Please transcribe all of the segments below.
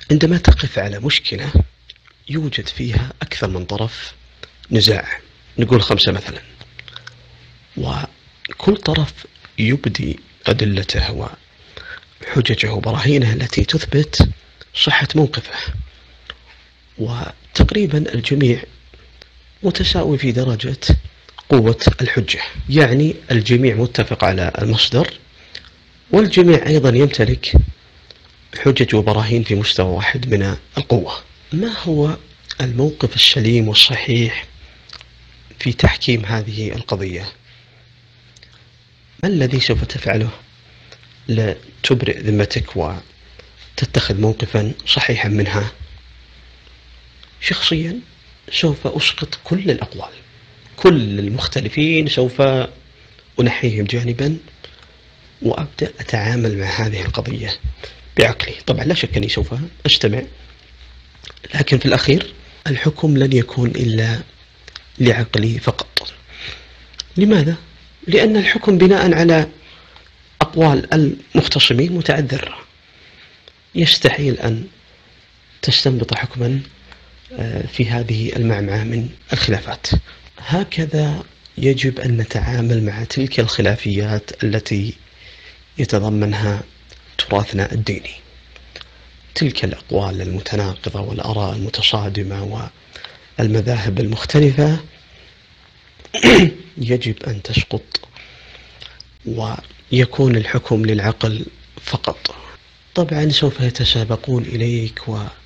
عندما تقف على مشكلة يوجد فيها أكثر من طرف نزاع، نقول 5 مثلا، وكل طرف يبدي أدلته وحججه وبراهينه التي تثبت صحة موقفه، وتقريبا الجميع متساوي في درجة قوة الحجة، يعني الجميع متفق على المصدر، والجميع أيضا يمتلك حجج وبراهين في مستوى واحد من القوة. ما هو الموقف السليم والصحيح في تحكيم هذه القضية؟ ما الذي سوف تفعله لتبرئ ذمتك وتتخذ موقفا صحيحا منها؟ شخصيا سوف أسقط كل الأقوال، كل المختلفين سوف أنحيهم جانبا وأبدأ أتعامل مع هذه القضية بعقلي. طبعا لا شك أني سوف أجتمع، لكن في الأخير الحكم لن يكون إلا لعقلي فقط. لماذا؟ لأن الحكم بناء على أقوال المختصمين متعذر، يستحيل أن تستنبط حكما في هذه المعمعة من الخلافات. هكذا يجب أن نتعامل مع تلك الخلافيات التي يتضمنها تراثنا الديني، تلك الأقوال المتناقضة والآراء المتصادمة والمذاهب المختلفة يجب أن تسقط ويكون الحكم للعقل فقط. طبعا سوف يتسابقون إليك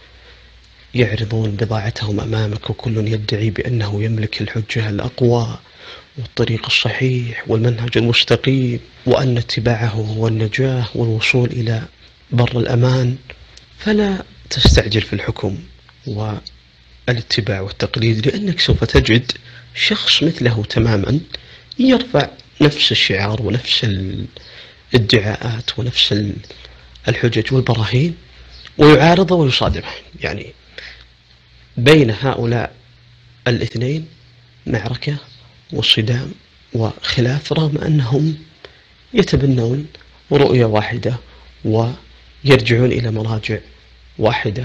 ويعرضون بضاعتهم أمامك، وكل يدعي بأنه يملك الحجة الأقوى والطريق الصحيح والمنهج المستقيم، وأن اتباعه هو النجاة والوصول إلى بر الأمان. فلا تستعجل في الحكم والاتباع والتقليد، لأنك سوف تجد شخص مثله تماما يرفع نفس الشعار ونفس الادعاءات ونفس الحجج والبراهين ويعارضه ويصادمه. يعني بين هؤلاء الاثنين معركة وصدام وخلاف، رغم أنهم يتبنون رؤية واحدة ويرجعون إلى مراجع واحدة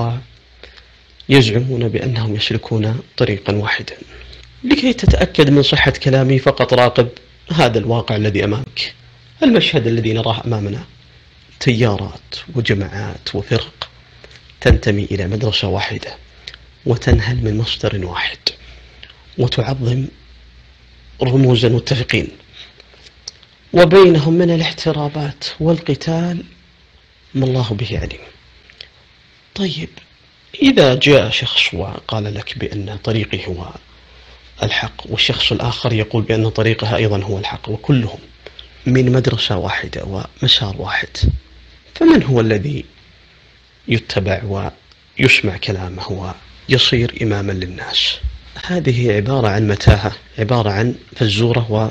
ويزعمون بأنهم يسلكون طريقا واحدا. لكي تتأكد من صحة كلامي فقط راقب هذا الواقع الذي أمامك، المشهد الذي نراه أمامنا، تيارات وجماعات وفرق تنتمي إلى مدرسة واحدة وتنهل من مصدر واحد وتعظم رموز المتفقين، وبينهم من الاحترابات والقتال ما الله به عليم. طيب، إذا جاء شخص وقال لك بأن طريقي هو الحق، والشخص الآخر يقول بأن طريقها أيضا هو الحق، وكلهم من مدرسة واحدة ومسار واحد، فمن هو الذي يتبع ويسمع كلامه ويصير إماما للناس؟ هذه عبارة عن متاهة، عبارة عن فزورة،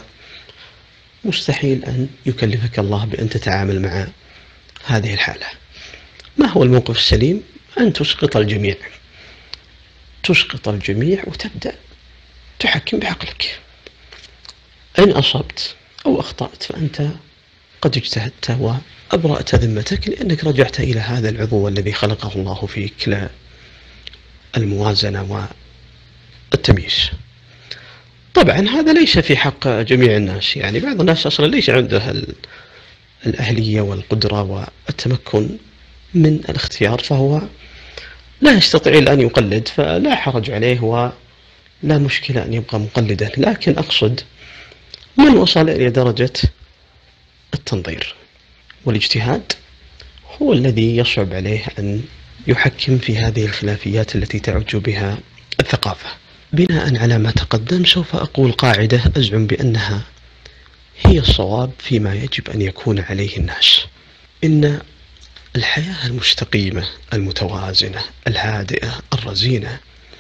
ومستحيل أن يكلفك الله بأن تتعامل مع هذه الحالة. ما هو الموقف السليم؟ أن تسقط الجميع، تسقط الجميع وتبدأ تحكم بعقلك. إن أصبت أو أخطأت فأنت قد اجتهدت وأبرأت ذمتك، لأنك رجعت إلى هذا العضو الذي خلقه الله فيك للموازنة والتمييز. طبعا هذا ليس في حق جميع الناس، يعني بعض الناس أصلا ليس عنده الأهلية والقدرة والتمكن من الاختيار، فهو لا يستطيع أن يقلد، فلا حرج عليه ولا مشكلة أن يبقى مقلدا. لكن أقصد من وصل إلى درجة التنظير والاجتهاد هو الذي يصعب عليه أن يحكم في هذه الخلافيات التي تعج بها الثقافة. بناء على ما تقدم سوف أقول قاعدة أزعم بأنها هي الصواب فيما يجب أن يكون عليه الناس: إن الحياة المستقيمة المتوازنة الهادئة الرزينة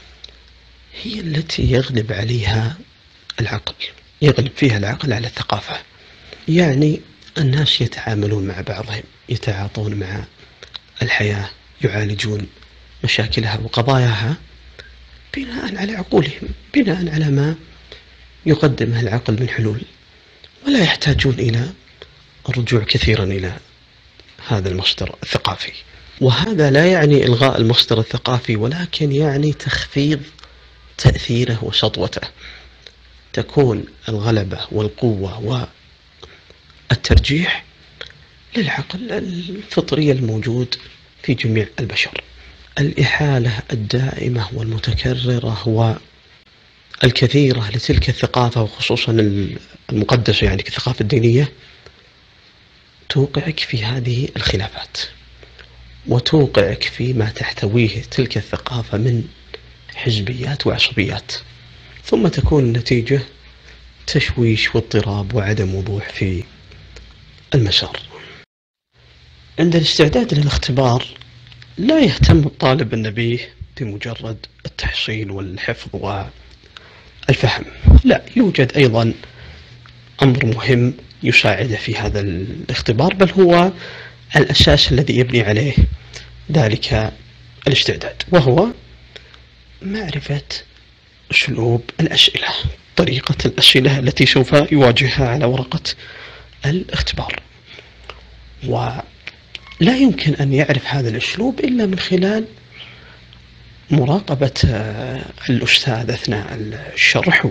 هي التي يغلب عليها العقل، يغلب فيها العقل على الثقافة. يعني الناس يتعاملون مع بعضهم، يتعاطون مع الحياة، يعالجون مشاكلها وقضاياها بناء على عقولهم، بناء على ما يقدمه العقل من حلول، ولا يحتاجون إلى الرجوع كثيرا إلى هذا المصدر الثقافي. وهذا لا يعني إلغاء المصدر الثقافي، ولكن يعني تخفيض تأثيره وسطوته. تكون الغلبة والقوة والترجيح للعقل الفطري الموجود في جميع البشر. الإحالة الدائمة والمتكررة والكثيرة لتلك الثقافة، وخصوصا المقدسة يعني كالثقافة الدينية، توقعك في هذه الخلافات، وتوقعك فيما تحتويه تلك الثقافة من حزبيات وعصبيات، ثم تكون النتيجة تشويش واضطراب وعدم وضوح في المسار. عند الاستعداد للاختبار لا يهتم الطالب النبيه بمجرد التحصيل والحفظ والفهم، لا، يوجد أيضا أمر مهم يساعده في هذا الاختبار، بل هو الأساس الذي يبني عليه ذلك الاستعداد، وهو معرفة أسلوب الأسئلة، طريقة الأسئلة التي سوف يواجهها على ورقة الاختبار. ولا يمكن أن يعرف هذا الأسلوب إلا من خلال مراقبة الأستاذ أثناء الشرح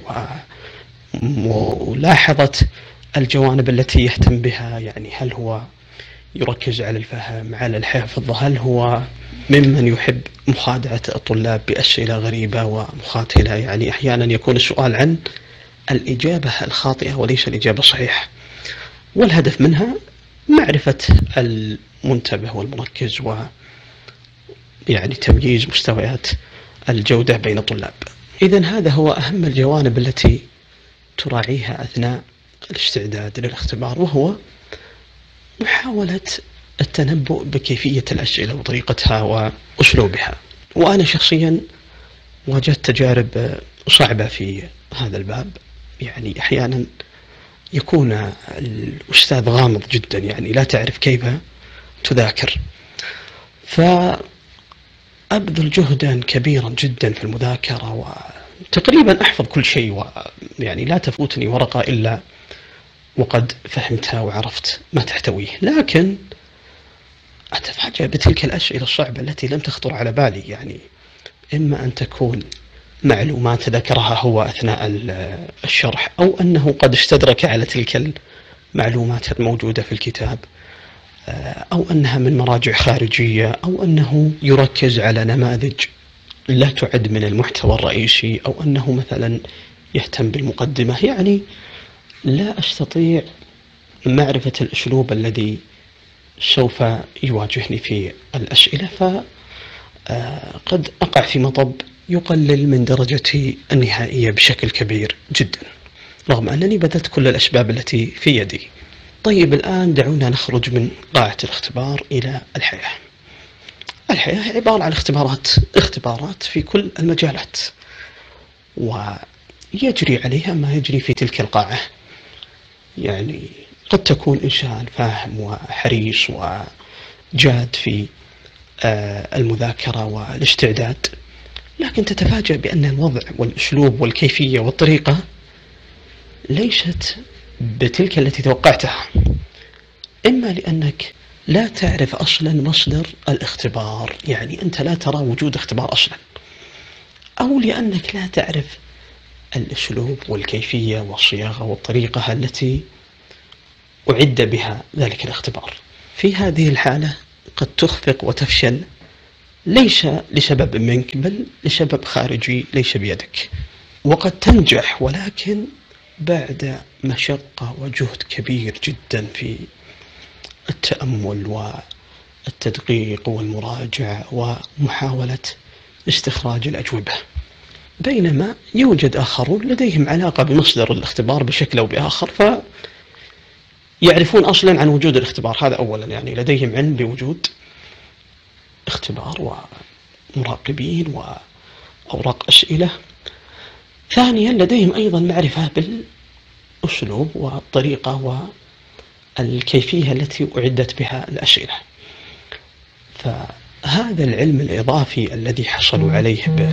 وملاحظة الجوانب التي يهتم بها، يعني هل هو يركز على الفهم، على الحفظ، هل هو ممن يحب مخادعة الطلاب بأسئلة غريبة ومخاطلة، يعني أحيانا يكون السؤال عن الإجابة الخاطئة وليس الإجابة الصحيحة، والهدف منها معرفة المنتبه والمركز يعني تمييز مستويات الجودة بين الطلاب. إذن هذا هو أهم الجوانب التي تراعيها أثناء الاستعداد للاختبار، وهو محاولة التنبؤ بكيفية الأسئلة وطريقتها وأسلوبها. وأنا شخصيا واجهت تجارب صعبة في هذا الباب، يعني أحيانا يكون الأستاذ غامض جدا، يعني لا تعرف كيف تذاكر، فأبذل جهدا كبيرا جدا في المذاكرة، وتقريبا أحفظ كل شيء، ويعني لا تفوتني ورقة إلا وقد فهمتها وعرفت ما تحتويه، لكن أتفاجأ بتلك الأسئلة الصعبة التي لم تخطر على بالي. يعني إما أن تكون معلومات ذكرها هو أثناء الشرح، أو أنه قد استدرك على تلك المعلومات الموجودة في الكتاب، أو أنها من مراجع خارجية، أو أنه يركز على نماذج لا تعد من المحتوى الرئيسي، أو أنه مثلا يهتم بالمقدمة. يعني لا أستطيع معرفة الأسلوب الذي سوف يواجهني في الأسئلة، فقد أقع في مطب يقلل من درجتي النهائية بشكل كبير جدا، رغم أنني بذلت كل الأسباب التي في يدي. طيب، الآن دعونا نخرج من قاعة الاختبار إلى الحياة. الحياة عبارة عن اختبارات في كل المجالات، ويجري عليها ما يجري في تلك القاعة. يعني قد تكون إنسان فاهم وحريص وجاد في المذاكرة والاستعداد، لكن تتفاجأ بأن الوضع والأسلوب والكيفية والطريقة ليست بتلك التي توقعتها، إما لأنك لا تعرف أصلا مصدر الاختبار، يعني أنت لا ترى وجود اختبار أصلا، أو لأنك لا تعرف الأسلوب والكيفية والصياغة والطريقة التي أعد بها ذلك الاختبار. في هذه الحالة قد تخفق وتفشل، ليس لسبب منك بل لسبب خارجي ليس بيدك، وقد تنجح ولكن بعد مشقة وجهد كبير جدا في التأمل والتدقيق والمراجعة ومحاولة استخراج الأجوبة. بينما يوجد آخرون لديهم علاقة بمصدر الاختبار بشكل أو بآخر، فيعرفون أصلا عن وجود الاختبار، هذا أولا، يعني لديهم علم بوجود اختبار ومراقبين وأوراق أسئلة. ثانيا لديهم أيضا معرفة بالأسلوب والطريقة والكيفية التي أعدت بها الأسئلة. فهذا العلم الإضافي الذي حصلوا عليه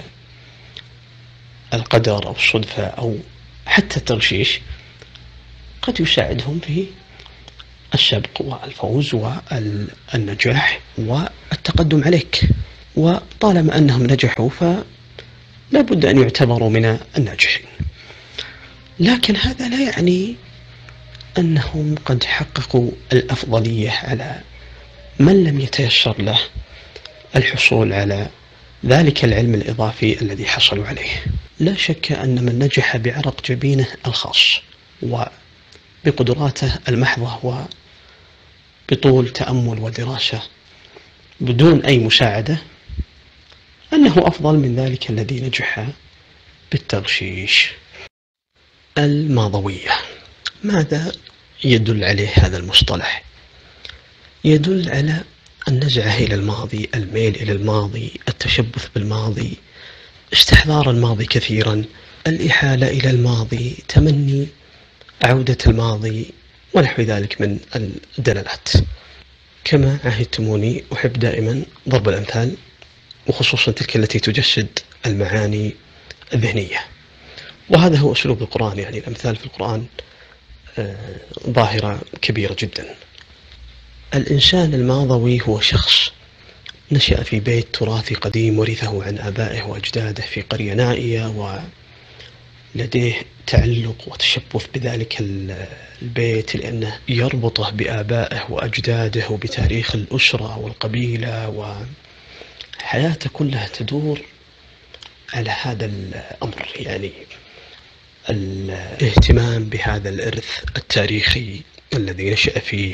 بالقدر أو الصدفة أو حتى التغشيش قد يساعدهم في السبق والفوز والنجاح والتقدم عليك، وطالما أنهم نجحوا فلا بد أن يعتبروا من الناجحين. لكن هذا لا يعني أنهم قد حققوا الأفضلية على من لم يتيسر له الحصول على ذلك العلم الإضافي الذي حصلوا عليه. لا شك أن من نجح بعرق جبينه الخاص وبقدراته المحضة وبطول تأمل ودراسة بدون أي مساعدة أنه أفضل من ذلك الذي نجح بالتغشيش. الماضوية، ماذا يدل عليه هذا المصطلح؟ يدل على النزعة إلى الماضي، الميل إلى الماضي، التشبث بالماضي، استحضار الماضي كثيرا، الإحالة إلى الماضي، تمني عودة الماضي ونحو ذلك من الدلالات. كما عهدتموني أحب دائما ضرب الأمثال، وخصوصا تلك التي تجسد المعاني الذهنية، وهذا هو أسلوب القرآن. يعني الأمثال في القرآن ظاهرة كبيرة جدا. الإنسان الماضوي هو شخص نشأ في بيت تراثي قديم ورثه عن آبائه وأجداده في قرية نائية، ولديه تعلق وتشبث بذلك البيت لأنه يربطه بآبائه وأجداده وبتاريخ الأسرة والقبيلة، وحياته كلها تدور على هذا الأمر، يعني الاهتمام بهذا الإرث التاريخي الذي نشأ فيه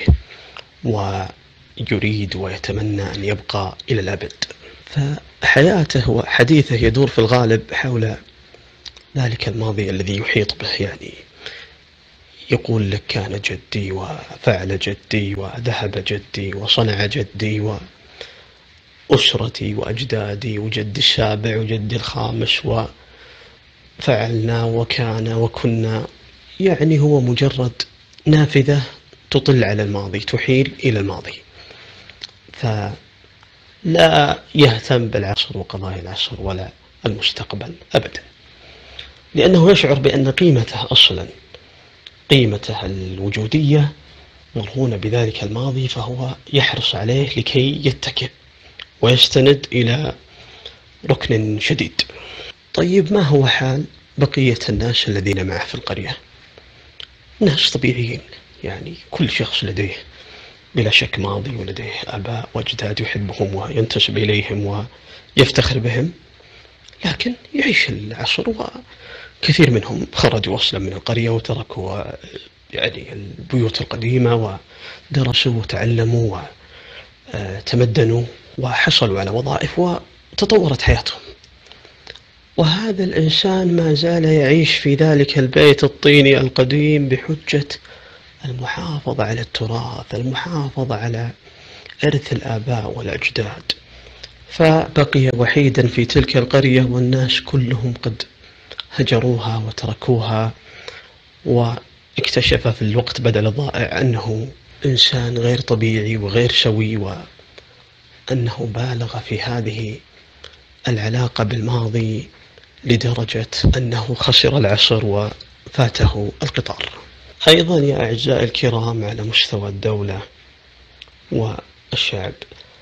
ويريد ويتمنى أن يبقى إلى الأبد. فحياته وحديثه يدور في الغالب حول ذلك الماضي الذي يحيط به. يعني يقول لك كان جدي وفعل جدي وذهب جدي وصنع جدي وأسرتي وأجدادي وجدي السابع وجدي الخامس وفعلنا وكان وكنا. يعني هو مجرد نافذة تطل على الماضي، تحيل إلى الماضي، فلا يهتم بالعصر وقضايا العصر ولا المستقبل أبدا، لأنه يشعر بأن قيمته أصلا، قيمته الوجودية مرهونة بذلك الماضي، فهو يحرص عليه لكي يتكئ ويستند إلى ركن شديد. طيب ما هو حال بقية الناس الذين معه في القرية؟ ناس طبيعيين، يعني كل شخص لديه بلا شك ماضي ولديه آباء وأجداد يحبهم وينتسب إليهم ويفتخر بهم، لكن يعيش العصر، وكثير منهم خرجوا أصلا من القرية وتركوا يعني البيوت القديمة ودرسوا وتعلموا وتمدنوا وحصلوا على وظائف وتطورت حياتهم. وهذا الإنسان ما زال يعيش في ذلك البيت الطيني القديم بحجة المحافظة على التراث، المحافظة على إرث الآباء والأجداد، فبقي وحيدا في تلك القرية والناس كلهم قد هجروها وتركوها، واكتشف في الوقت بدل الضائع أنه إنسان غير طبيعي وغير سوي، وأنه بالغ في هذه العلاقة بالماضي لدرجة أنه خسر العصر وفاته القطار. أيضا يا أعزائي الكرام، على مستوى الدولة والشعب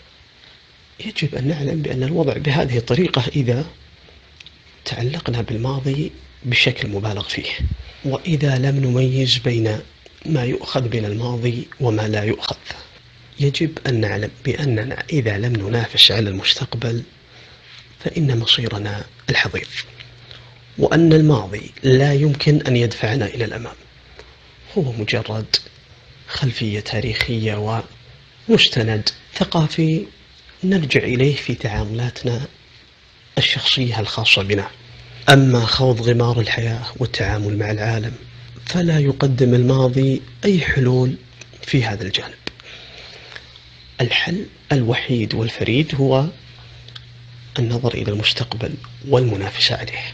يجب أن نعلم بأن الوضع بهذه الطريقة إذا تعلقنا بالماضي بشكل مبالغ فيه، وإذا لم نميز بين ما يؤخذ من الماضي وما لا يؤخذ، يجب أن نعلم بأننا إذا لم ننافس على المستقبل فإن مصيرنا الحضيض، وأن الماضي لا يمكن أن يدفعنا إلى الأمام، هو مجرد خلفية تاريخية ومستند ثقافي نرجع إليه في تعاملاتنا الشخصية الخاصة بنا. أما خوض غمار الحياة والتعامل مع العالم فلا يقدم الماضي أي حلول في هذا الجانب. الحل الوحيد والفريد هو النظر إلى المستقبل والمنافسة عليه،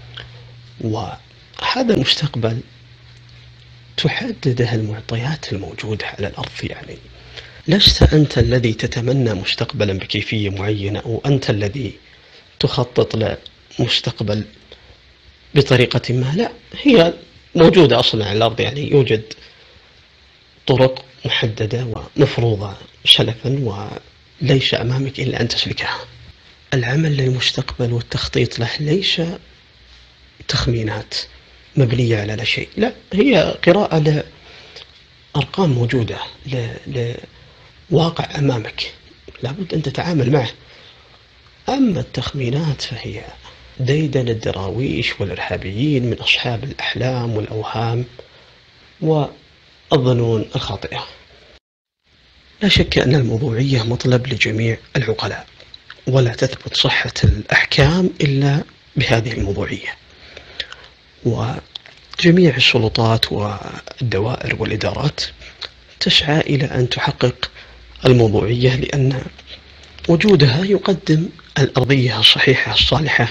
وهذا المستقبل تحدده المعطيات الموجودة على الأرض. يعني لست أنت الذي تتمنى مستقبلا بكيفية معينة، أو أنت الذي تخطط لمستقبل بطريقة ما، لا، هي موجودة أصلا على الأرض. يعني يوجد طرق محددة ومفروضة سلفا وليس أمامك إلا أن تسلكها. العمل للمستقبل والتخطيط له ليس تخمينات مبنية على لا شيء، لا، هي قراءة لأرقام موجودة، لواقع أمامك لابد أن تتعامل معه. أما التخمينات فهي ديدن الدراويش والإرهابيين من أصحاب الأحلام والأوهام والظنون الخاطئة. لا شك أن الموضوعية مطلب لجميع العقلاء، ولا تثبت صحة الأحكام إلا بهذه الموضوعية، وجميع السلطات والدوائر والإدارات تسعى إلى أن تحقق الموضوعية، لأن وجودها يقدم الأرضية الصحيحة الصالحة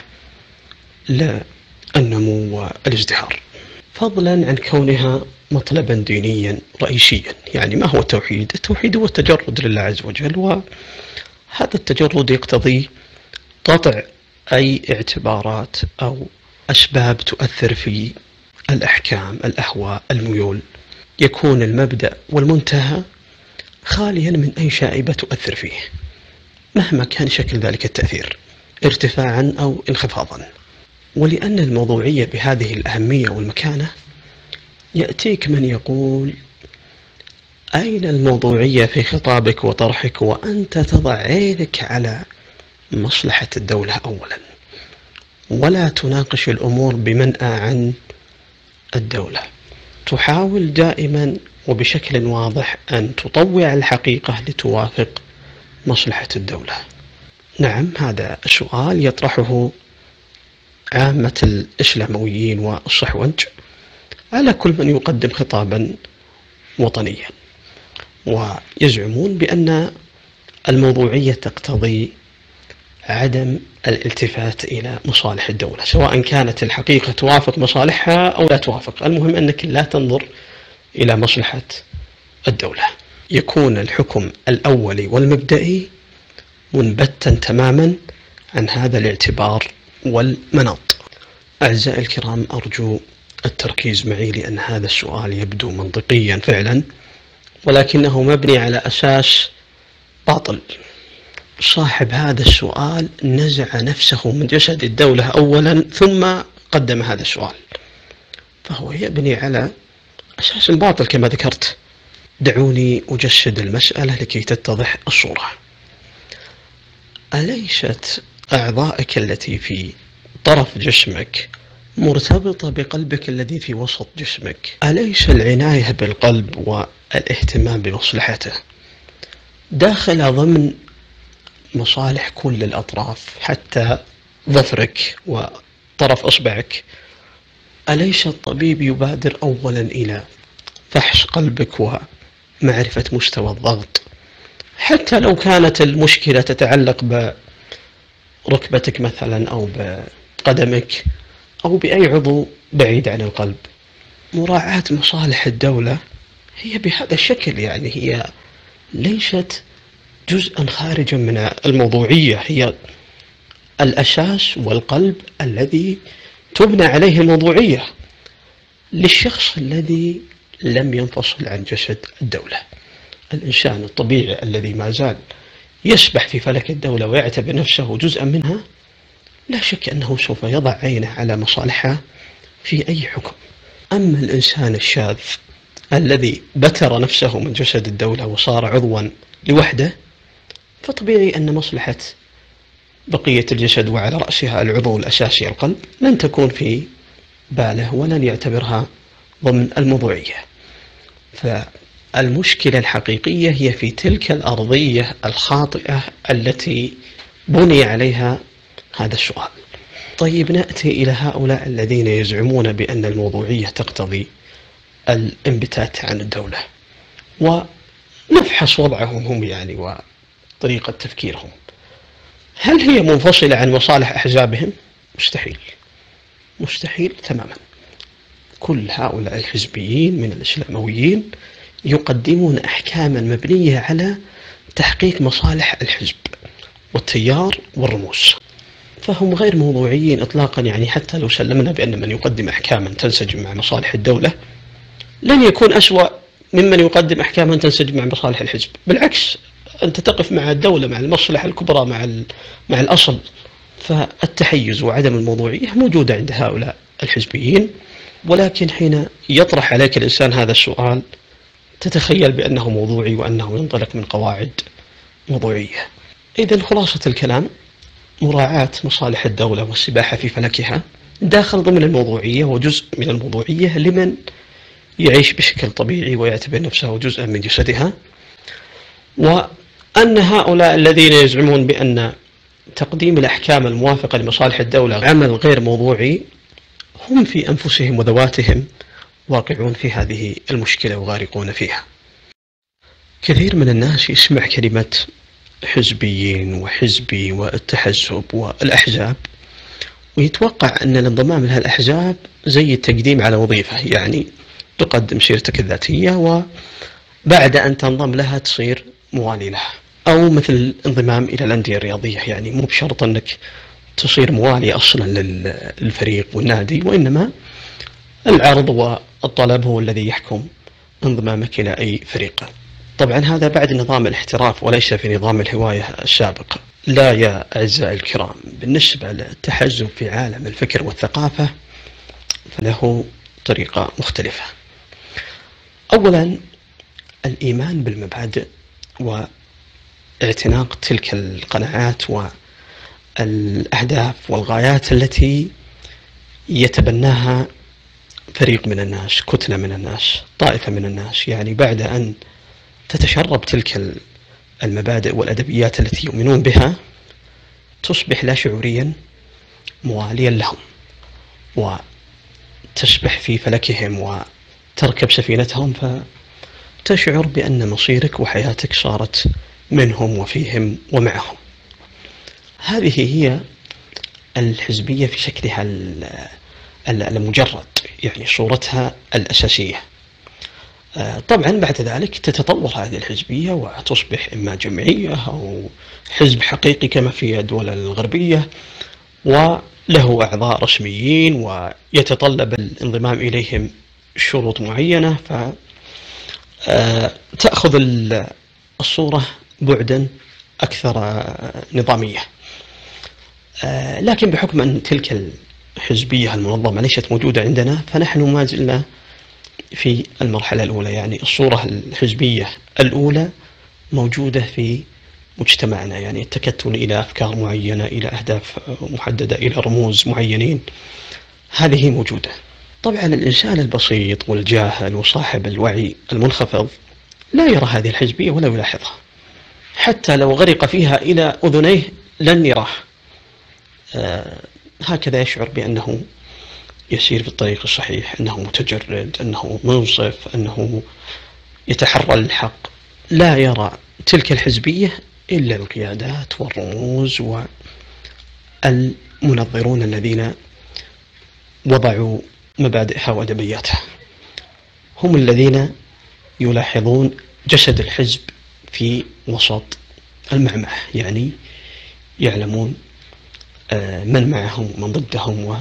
للنمو والازدهار، فضلا عن كونها مطلبا دينيا رئيسيا. يعني ما هو التوحيد؟ التوحيد هو التجرد لله عز وجل، وهذا التجرد يقتضي قطع أي اعتبارات أو أسباب تؤثر في الأحكام، الأهواء، الميول. يكون المبدأ والمنتهى خاليا من أي شائبة تؤثر فيه مهما كان شكل ذلك التأثير، ارتفاعا أو انخفاضا. ولأن الموضوعية بهذه الأهمية والمكانة، يأتيك من يقول: أين الموضوعية في خطابك وطرحك وأنت تضع عينك على مصلحة الدولة أولا، ولا تناقش الأمور بمنأى عن الدولة؟ تحاول دائما وبشكل واضح أن تطوع الحقيقة لتوافق مصلحة الدولة. نعم، هذا السؤال يطرحه عامة الإسلامويين والصحوج على كل من يقدم خطابا وطنيا، ويزعمون بأن الموضوعية تقتضي عدم الالتفات إلى مصالح الدولة، سواء كانت الحقيقة توافق مصالحها أو لا توافق، المهم أنك لا تنظر إلى مصلحة الدولة. يكون الحكم الأولي والمبدئي منبتا تماما عن هذا الاعتبار والمناط. أعزائي الكرام، أرجو التركيز معي، لأن هذا السؤال يبدو منطقيا فعلا، ولكنه مبني على أساس باطل. صاحب هذا السؤال نزع نفسه من جسد الدولة أولا ثم قدم هذا السؤال، فهو يبني على أساس باطل كما ذكرت. دعوني أجسد المسألة لكي تتضح الصورة. أليست أعضائك التي في طرف جسمك مرتبطة بقلبك الذي في وسط جسمك؟ أليس العناية بالقلب والاهتمام بمصلحته داخل ضمن مصالح كل الأطراف حتى ظفرك وطرف أصبعك؟ أليس الطبيب يبادر أولا إلى فحص قلبك ومعرفة مستوى الضغط، حتى لو كانت المشكلة تتعلق بركبتك مثلا أو بقدمك أو بأي عضو بعيد عن القلب؟ مراعاة مصالح الدولة هي بهذا الشكل، يعني هي ليست جزءا خارجا من الموضوعية، هي الأساس والقلب الذي تبنى عليه الموضوعية للشخص الذي لم ينفصل عن جسد الدولة. الإنسان الطبيعي الذي ما زال يسبح في فلك الدولة ويعتبر نفسه جزءا منها، لا شك أنه سوف يضع عينه على مصالحها في أي حكم. أما الإنسان الشاذ الذي بتر نفسه من جسد الدولة وصار عضوا لوحده، فطبيعي أن مصلحة بقية الجسد وعلى رأسها العضو الأساسي القلب لن تكون في باله ولن يعتبرها ضمن الموضوعية. فالمشكلة الحقيقية هي في تلك الأرضية الخاطئة التي بني عليها هذا السؤال. طيب، نأتي إلى هؤلاء الذين يزعمون بأن الموضوعية تقتضي الانبتات عن الدولة، ونفحص وضعهم هم يعني وطريقة تفكيرهم. هل هي منفصلة عن مصالح أحزابهم؟ مستحيل، مستحيل تماما. كل هؤلاء الحزبيين من الإسلامويين يقدمون أحكاما مبنية على تحقيق مصالح الحزب والتيار والرموز، فهم غير موضوعيين إطلاقا. يعني حتى لو سلمنا بأن من يقدم أحكاما تنسجم مع مصالح الدولة، لن يكون أسوأ ممن يقدم أحكاما تنسجم مع مصالح الحزب. بالعكس، أنت تقف مع الدولة، مع المصلحة الكبرى، مع الأصل. فالتحيز وعدم الموضوعية موجودة عند هؤلاء الحزبيين، ولكن حين يطرح عليك الإنسان هذا السؤال تتخيل بأنه موضوعي وأنه ينطلق من قواعد موضوعية. إذن خلاصة الكلام، مراعاة مصالح الدولة والسباحة في فلكها داخل ضمن الموضوعية وجزء من الموضوعية لمن يعيش بشكل طبيعي ويعتبر نفسه جزءا من جسدها. وأن هؤلاء الذين يزعمون بأن تقديم الأحكام الموافقة لمصالح الدولة عمل غير موضوعي هم في أنفسهم وذواتهم واقعون في هذه المشكلة وغارقون فيها. كثير من الناس يسمع كلمة حزبيين وحزبي والتحزب والأحزاب ويتوقع أن الانضمام لها الأحزاب زي التقديم على وظيفة، يعني تقدم سيرتك الذاتية وبعد أن تنضم لها تصير موالي لها، أو مثل الانضمام إلى الأندية الرياضية، يعني مو بشرط أنك تصير موالي أصلا للفريق والنادي، وإنما العرض والطلب هو الذي يحكم انضمامك إلى أي فريق. طبعا هذا بعد نظام الاحتراف وليس في نظام الهواية السابق. لا يا أعزائي الكرام، بالنسبة للتحزب في عالم الفكر والثقافة فله طريقة مختلفة. أولا، الإيمان بالمبادئ واعتناق تلك القناعات والأهداف والغايات التي يتبناها فريق من الناس، كتلة من الناس، طائفة من الناس. يعني بعد أن تتشرب تلك المبادئ والأدبيات التي يؤمنون بها تصبح لا شعوريا مواليا لهم وتسبح في فلكهم وتركب سفينتهم، فتشعر بأن مصيرك وحياتك صارت منهم وفيهم ومعهم. هذه هي الحزبية في شكلها المجرد، يعني صورتها الأساسية. طبعا بعد ذلك تتطور هذه الحزبية وتصبح إما جمعية أو حزب حقيقي كما في الدول الغربية، وله أعضاء رسميين ويتطلب الانضمام إليهم شروط معينة، فتأخذ الصورة بعدا أكثر نظامية. لكن بحكم أن تلك الحزبية المنظمة ليست موجودة عندنا، فنحن ما زلنا في المرحلة الأولى، يعني الصورة الحزبية الأولى موجودة في مجتمعنا، يعني التكتل إلى أفكار معينة، إلى أهداف محددة، إلى رموز معينين، هذه موجودة. طبعا الإنسان البسيط والجاهل وصاحب الوعي المنخفض لا يرى هذه الحزبية ولا يلاحظها، حتى لو غرق فيها إلى أذنيه لن يراه. هكذا يشعر بأنه يسير في الطريق الصحيح، أنه متجرد، أنه منصف، أنه يتحرى الحق. لا يرى تلك الحزبية إلا القيادات والرموز والمنظرون الذين وضعوا مبادئها وأدبياتها، هم الذين يلاحظون جسد الحزب في وسط المعمعة، يعني يعلمون من معهم ومن ضدهم،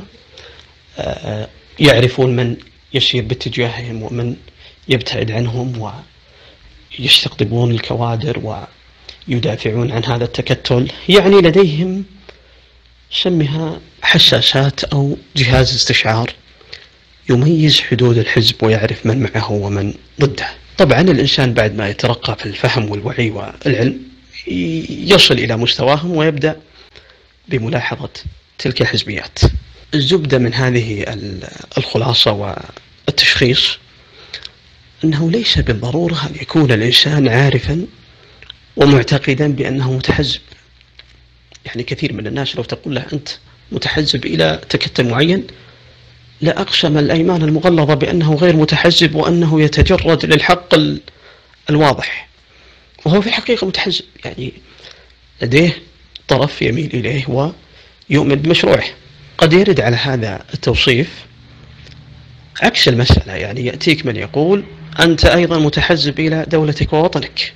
ويعرفون من يسير باتجاههم ومن يبتعد عنهم، ويستقطبون الكوادر ويدافعون عن هذا التكتل. يعني لديهم سمها حساسات أو جهاز استشعار يميز حدود الحزب ويعرف من معه ومن ضده. طبعا الإنسان بعد ما يترقى في الفهم والوعي والعلم يصل إلى مستواهم ويبدأ بملاحظة تلك الحزبيات. الزبدة من هذه الخلاصة والتشخيص أنه ليس بالضرورة أن يكون الإنسان عارفا ومعتقدا بأنه متحزب. يعني كثير من الناس لو تقول له أنت متحزب إلى تكتل معين لا أقسم الأيمان المغلظة بأنه غير متحزب وأنه يتجرد للحق الواضح، وهو في الحقيقة متحزب، يعني لديه طرف يميل إليه ويؤمن بمشروعه. قد يرد على هذا التوصيف عكس المسألة، يعني يأتيك من يقول أنت أيضا متحزب إلى دولتك ووطنك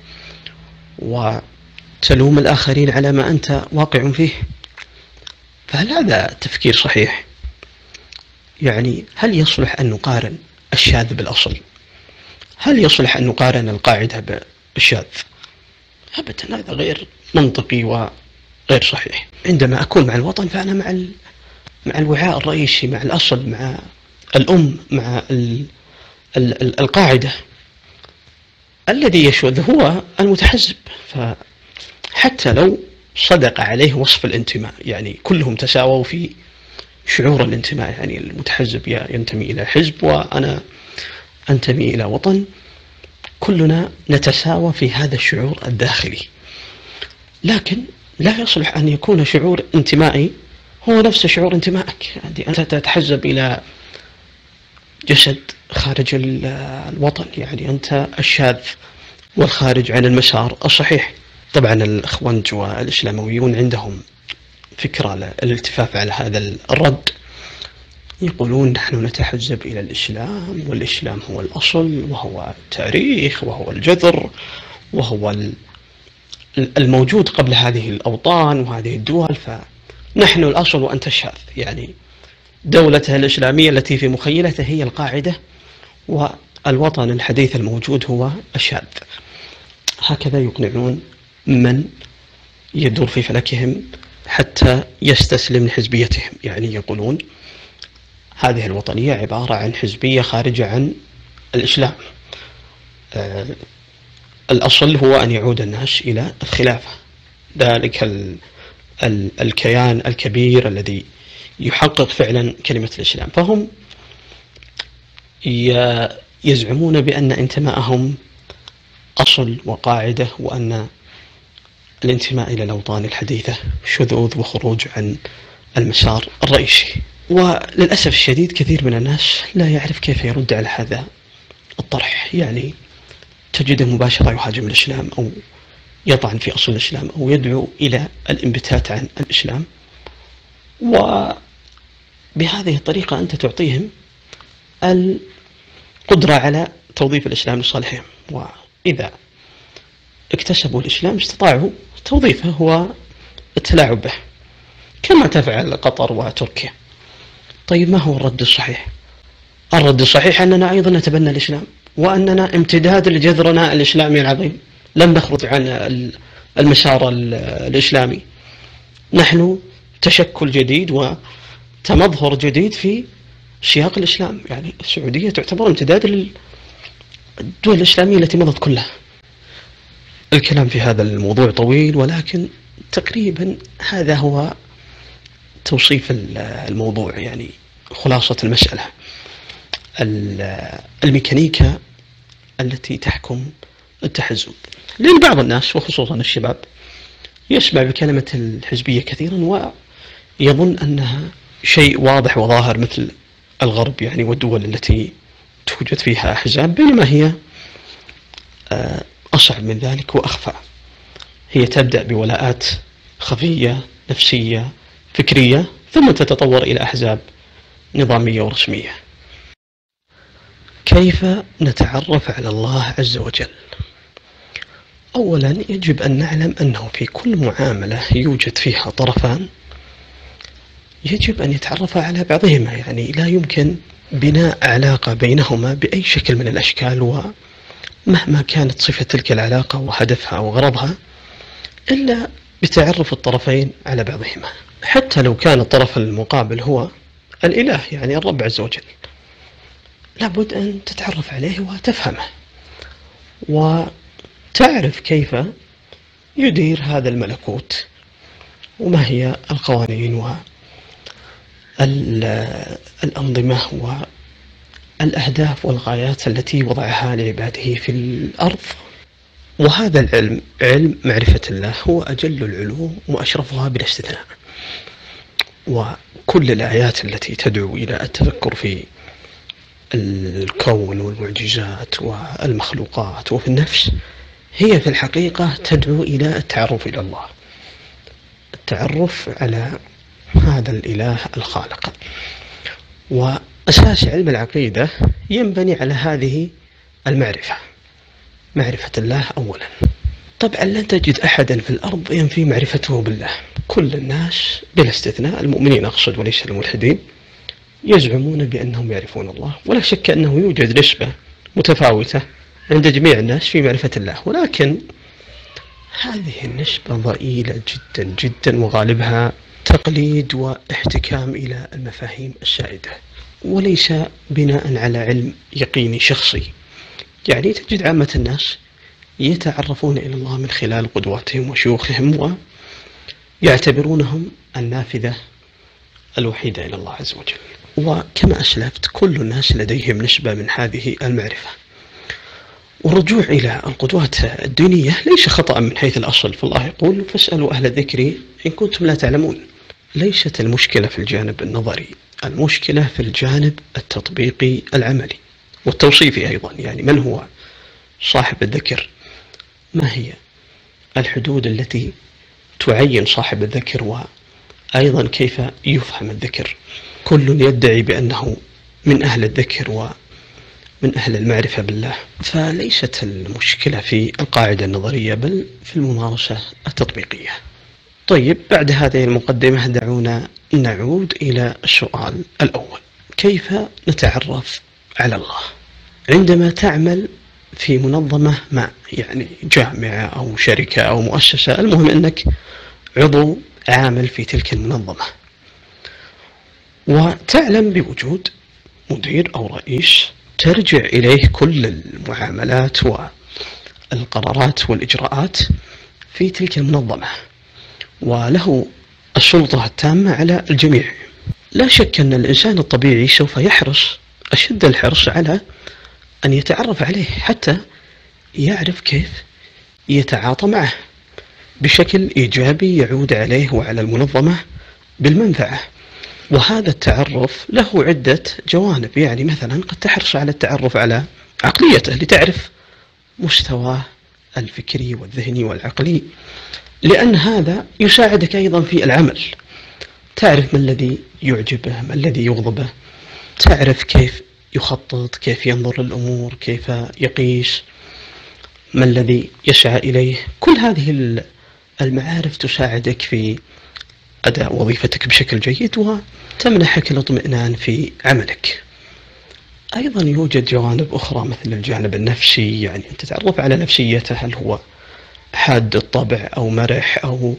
وتلوم الآخرين على ما أنت واقع فيه. فهل هذا تفكير صحيح؟ يعني هل يصلح أن نقارن الشاذ بالأصل؟ هل يصلح أن نقارن القاعدة بالشاذ؟ أبدا، هذا غير منطقي وغير صحيح. عندما أكون مع الوطن فأنا مع الوعاء الرئيسي، مع الأصل، مع الأم، مع القاعدة. الذي يشذ هو المتحزب، فحتى لو صدق عليه وصف الانتماء، يعني كلهم تساووا في شعور الانتماء، يعني المتحزب ينتمي إلى حزب وأنا أنتمي إلى وطن، كلنا نتساوى في هذا الشعور الداخلي. لكن لا يصلح أن يكون شعور انتمائي هو نفس شعور انتمائك. يعني أنت تتحزب إلى جسد خارج الوطن، يعني أنت الشاذ والخارج عن المسار الصحيح. طبعا الأخوانج والإسلامويون عندهم فكرة الالتفاف على هذا الرد، يقولون نحن نتحزب إلى الإسلام، والإسلام هو الأصل وهو التاريخ وهو الجذر وهو الموجود قبل هذه الأوطان وهذه الدول، فنحن الأصل وأنت الشاذ. يعني دولته الإسلامية التي في مخيلته هي القاعدة، والوطن الحديث الموجود هو الشاذ. هكذا يقنعون من يدور في فلكهم حتى يستسلم لحزبيتهم. يعني يقولون هذه الوطنية عبارة عن حزبية خارجة عن الإسلام، الأصل هو أن يعود الناس إلى الخلافة، ذلك الكيان الكبير الذي يحقق فعلا كلمة الإسلام. فهم يزعمون بأن انتماءهم أصل وقاعدة، وأن الانتماء إلى الأوطان الحديثة شذوذ وخروج عن المسار الرئيسي. وللأسف الشديد كثير من الناس لا يعرف كيف يرد على هذا الطرح. يعني تجده مباشرة يهاجم الإسلام أو يطعن في أصل الإسلام أو يدعو إلى الانبتات عن الإسلام، وبهذه الطريقة أنت تعطيهم القدرة على توظيف الإسلام لصالحهم، وإذا اكتسبوا الإسلام استطاعوا توظيفه والتلاعب به كما تفعل قطر وتركيا. طيب ما هو الرد الصحيح؟ الرد الصحيح أننا أيضا نتبنى الإسلام، وأننا امتداد لجذرنا الإسلامي العظيم، لم نخرج عن المسار الإسلامي، نحن تشكل جديد وتمظهر جديد في سياق الإسلام. يعني السعودية تعتبر امتداد للدول الإسلامية التي مضت كلها. الكلام في هذا الموضوع طويل، ولكن تقريبا هذا هو توصيف الموضوع. يعني خلاصة المسألة الميكانيكا التي تحكم التحزب. لأن بعض الناس وخصوصا الشباب يسمع بكلمة الحزبية كثيرا ويظن أنها شيء واضح وظاهر مثل الغرب، يعني والدول التي توجد فيها أحزاب، بينما هي أصعب من ذلك وأخفى. هي تبدأ بولاءات خفية نفسية فكرية، ثم تتطور إلى أحزاب نظامية ورسمية. كيف نتعرف على الله عز وجل؟ أولا يجب أن نعلم أنه في كل معاملة يوجد فيها طرفان يجب أن يتعرفا على بعضهما. يعني لا يمكن بناء علاقة بينهما بأي شكل من الأشكال، ومهما كانت صفة تلك العلاقة وهدفها وغرضها، إلا بتعرف الطرفين على بعضهما، حتى لو كان الطرف المقابل هو الإله، يعني الرب عز وجل. لابد أن تتعرف عليه وتفهمه وتعرف كيف يدير هذا الملكوت، وما هي القوانين والأنظمة والأهداف والغايات التي وضعها لعباده في الأرض. وهذا العلم، علم معرفة الله، هو أجل العلوم وأشرفها بلا استثناء. وكل الآيات التي تدعو إلى التفكر في الكون والمعجزات والمخلوقات وفي النفس هي في الحقيقة تدعو إلى التعرف إلى الله، التعرف على هذا الإله الخالق. وأساس علم العقيدة ينبني على هذه المعرفة، معرفة الله أولا. طبعا لن تجد أحدا في الأرض ينفي معرفته بالله. كل الناس بلا استثناء، المؤمنين أقصد وليس الملحدين، يزعمون بأنهم يعرفون الله، ولا شك أنه يوجد نسبة متفاوتة عند جميع الناس في معرفة الله، ولكن هذه النسبة ضئيلة جدا جدا، وغالبها تقليد واحتكام إلى المفاهيم السائدة، وليس بناء على علم يقيني شخصي. يعني تجد عامة الناس يتعرفون إلى الله من خلال قدواتهم وشيوخهم، ويعتبرونهم النافذة الوحيدة إلى الله عز وجل. وكما أسلفت، كل الناس لديهم نسبة من هذه المعرفة، والرجوع إلى القدوات الدينية ليس خطأ من حيث الأصل، فالله يقول فاسألوا أهل الذكر إن كنتم لا تعلمون. ليست المشكلة في الجانب النظري، المشكلة في الجانب التطبيقي العملي والتوصيفي أيضا. يعني من هو صاحب الذكر؟ ما هي الحدود التي تعين صاحب الذكر؟ وأيضا كيف يفهم الذكر؟ كل يدعي بأنه من أهل الذكر ومن أهل المعرفة بالله، فليست المشكلة في القاعدة النظرية بل في الممارسة التطبيقية. طيب، بعد هذه المقدمة دعونا نعود إلى السؤال الأول: كيف نتعرف على الله؟ عندما تعمل في منظمة ما، يعني جامعة أو شركة أو مؤسسة، المهم أنك عضو عامل في تلك المنظمة، وتعلم بوجود مدير أو رئيس ترجع إليه كل المعاملات والقرارات والإجراءات في تلك المنظمة، وله السلطة التامة على الجميع. لا شك أن الإنسان الطبيعي سوف يحرص أشد الحرص على أن يتعرف عليه حتى يعرف كيف يتعاطى معه بشكل إيجابي يعود عليه وعلى المنظمة بالمنفعة. وهذا التعرف له عدة جوانب. يعني مثلا قد تحرص على التعرف على عقليته لتعرف مستواه الفكري والذهني والعقلي، لأن هذا يساعدك أيضا في العمل. تعرف ما الذي يعجبه، ما الذي يغضبه، تعرف كيف يخطط، كيف ينظر للأمور، كيف يقيس، ما الذي يسعى إليه. كل هذه المعارف تساعدك في أداء وظيفتك بشكل جيد وتمنحك الاطمئنان في عملك. أيضا يوجد جوانب أخرى مثل الجانب النفسي، يعني أن تتعرف على نفسيته، هل هو حاد الطبع أو مرح أو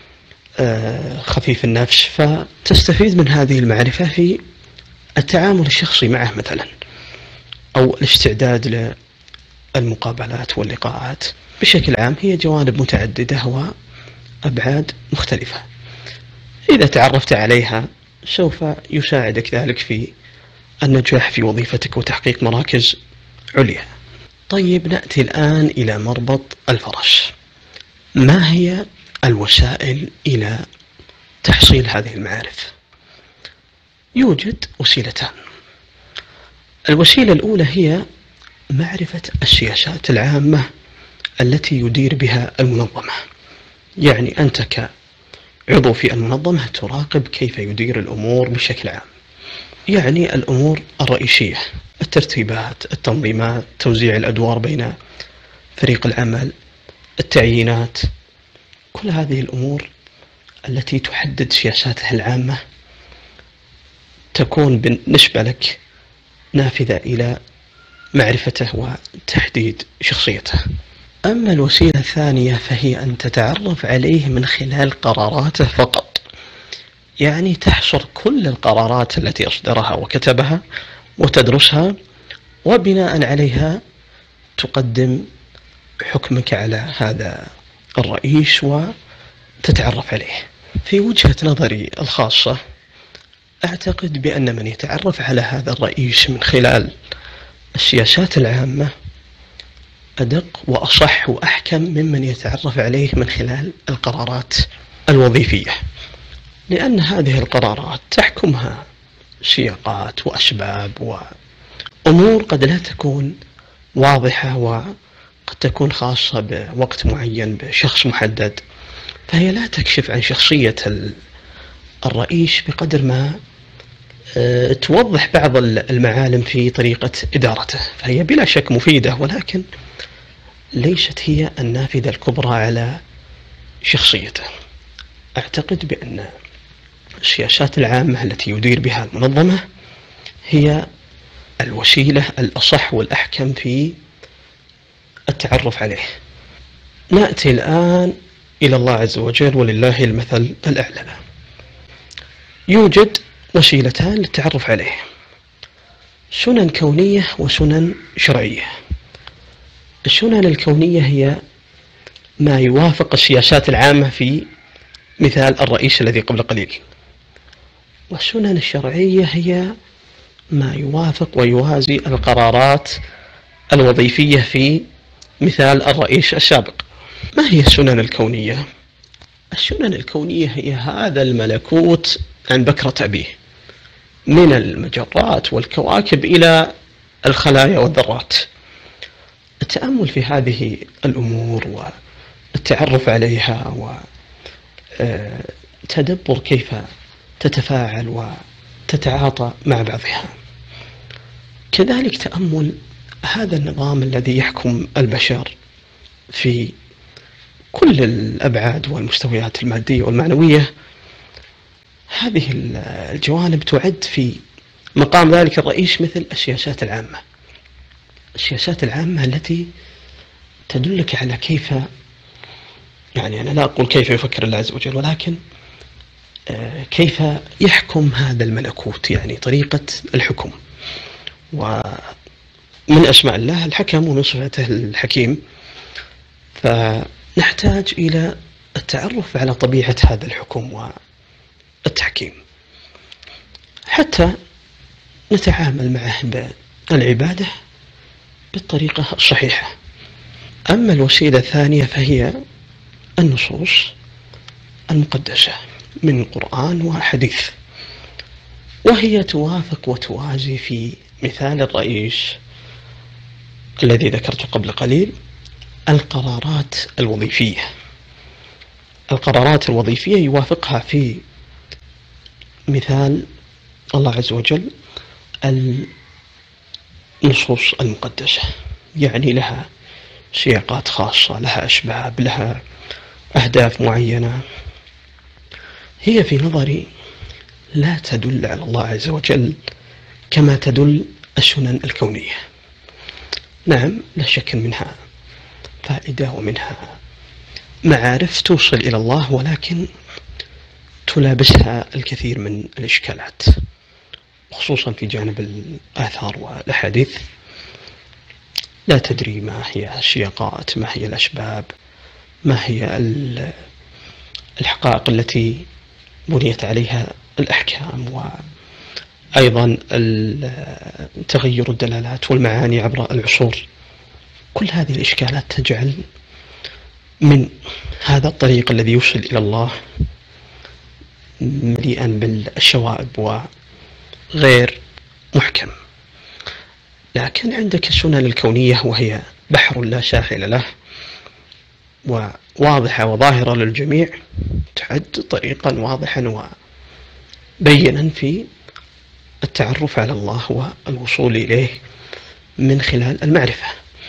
خفيف النفس، فتستفيد من هذه المعرفة في التعامل الشخصي معه مثلا، أو الاستعداد للمقابلات واللقاءات. بشكل عام هي جوانب متعددة وأبعاد مختلفة، إذا تعرفت عليها سوف يساعدك ذلك في النجاح في وظيفتك وتحقيق مراكز عليا. طيب، نأتي الآن إلى مربط الفرس: ما هي الوسائل إلى تحصيل هذه المعارف؟ يوجد وسيلتان. الوسيلة الأولى هي معرفة السياسات العامة التي يدير بها المنظمة. يعني أنت كعضو في المنظمة تراقب كيف يدير الأمور بشكل عام، يعني الأمور الرئيسية، الترتيبات، التنظيمات، توزيع الأدوار بين فريق العمل، التعيينات، كل هذه الأمور التي تحدد سياساته العامة تكون بالنسبة لك نافذة إلى معرفته وتحديد شخصيته. أما الوسيلة الثانية فهي أن تتعرف عليه من خلال قراراته فقط، يعني تحصر كل القرارات التي أصدرها وكتبها وتدرسها، وبناء عليها تقدم حكمك على هذا الرئيس وتتعرف عليه. في وجهة نظري الخاصة أعتقد بأن من يتعرف على هذا الرئيس من خلال السياسات العامة أدق وأصح وأحكم ممن يتعرف عليه من خلال القرارات الوظيفية، لأن هذه القرارات تحكمها سياقات وأسباب وأمور قد لا تكون واضحة، وقد تكون خاصة بوقت معين بشخص محدد، فهي لا تكشف عن شخصية الرئيس بقدر ما توضح بعض المعالم في طريقة إدارته. فهي بلا شك مفيدة، ولكن ليست هي النافذة الكبرى على شخصيته. أعتقد بأن السياسات العامة التي يدير بها المنظمة هي الوسيلة الأصح والأحكم في التعرف عليه. نأتي الآن إلى الله عز وجل ولله المثل الأعلى. يوجد وسيلتان للتعرف عليه: سنن كونية وسنن شرعية. السنن الكونية هي ما يوافق السياسات العامة في مثال الرئيس الذي قبل قليل، والسنن الشرعية هي ما يوافق ويوازي القرارات الوظيفية في مثال الرئيس السابق. ما هي السنن الكونية؟ السنن الكونية هي هذا الملكوت عن بكرة أبيه، من المجرات والكواكب إلى الخلايا والذرات. التأمل في هذه الأمور والتعرف عليها وتدبر كيف تتفاعل وتتعاطى مع بعضها. كذلك تأمل هذا النظام الذي يحكم البشر في كل الأبعاد والمستويات المادية والمعنوية. هذه الجوانب تعد في مقام ذلك الرئيس مثل السياسات العامة. السياسات العامة التي تدلك على كيف، يعني أنا لا أقول كيف يفكر الله عز وجل، ولكن كيف يحكم هذا الملكوت، يعني طريقة الحكم. ومن أسماء الله الحكم ومن صفاته الحكيم، فنحتاج إلى التعرف على طبيعة هذا الحكم والتحكيم حتى نتعامل معه بالعبادة بالطريقة الصحيحة. أما الوسيلة الثانية فهي النصوص المقدسة من القرآن وحديث، وهي توافق وتوازي في مثال الرئيس الذي ذكرته قبل قليل القرارات الوظيفية. القرارات الوظيفية يوافقها في مثال الله عز وجل النصوص المقدسة، يعني لها سياقات خاصة، لها أسباب، لها أهداف معينة. هي في نظري لا تدل على الله عز وجل كما تدل السنن الكونية. نعم، لا شك منها فائدة ومنها معارف توصل إلى الله، ولكن تلابسها الكثير من الإشكالات، خصوصا في جانب الآثار والأحاديث. لا تدري ما هي السياقات، ما هي الأسباب، ما هي الحقائق التي بنيت عليها الأحكام، وأيضا تغير الدلالات والمعاني عبر العصور. كل هذه الإشكالات تجعل من هذا الطريق الذي يوصل إلى الله مليئا بالشوائب وغير محكم. لكن عندك السنن الكونية وهي بحر لا ساحل له وواضحة وظاهرة للجميع، تعد طريقا واضحا وبينا في التعرف على الله والوصول إليه من خلال المعرفة.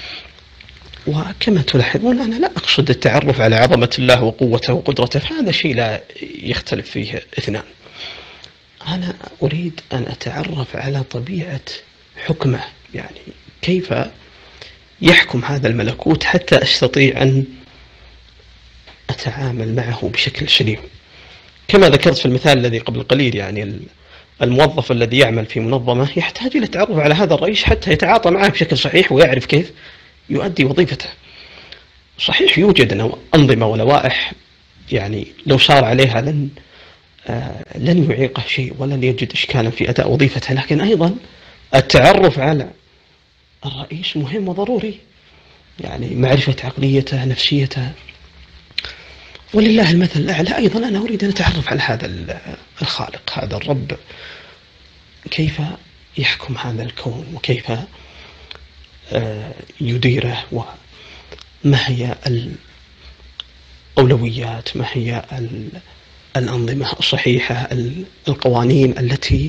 وكما تلاحظون أنا لا أقصد التعرف على عظمة الله وقوته وقدرته، فهذا شيء لا يختلف فيه اثنان. أنا أريد أن أتعرف على طبيعة حكمه، يعني كيف يحكم هذا الملكوت حتى أستطيع أن أتعامل معه بشكل سليم. كما ذكرت في المثال الذي قبل قليل، يعني الموظف الذي يعمل في منظمة يحتاج إلى التعرف على هذا الرئيس حتى يتعاطى معه بشكل صحيح ويعرف كيف يؤدي وظيفته. صحيح يوجد أنظمة ولوائح يعني لو صار عليها لن يعيقه شيء ولن يجد إشكالا في أداء وظيفته، لكن أيضا التعرف على الرئيس مهم وضروري، يعني معرفة عقليته، نفسيته. ولله المثل الأعلى. أيضا أنا أريد أن أتعرف على هذا الخالق، هذا الرب، كيف يحكم هذا الكون وكيف يديره، وما هي الأولويات، ما هي الأنظمة الصحيحة، القوانين التي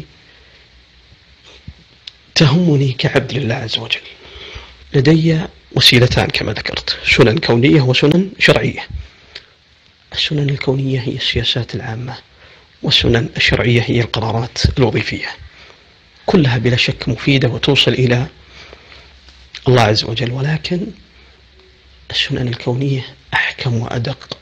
تهمني كعبد لله عز وجل. لدي وسيلتان كما ذكرت، سنن كونية وسنن شرعية. السنن الكونية هي السياسات العامة، والسنن الشرعية هي القرارات الوظيفية. كلها بلا شك مفيدة وتوصل إلى الله عز وجل، ولكن السنن الكونية أحكم وأدق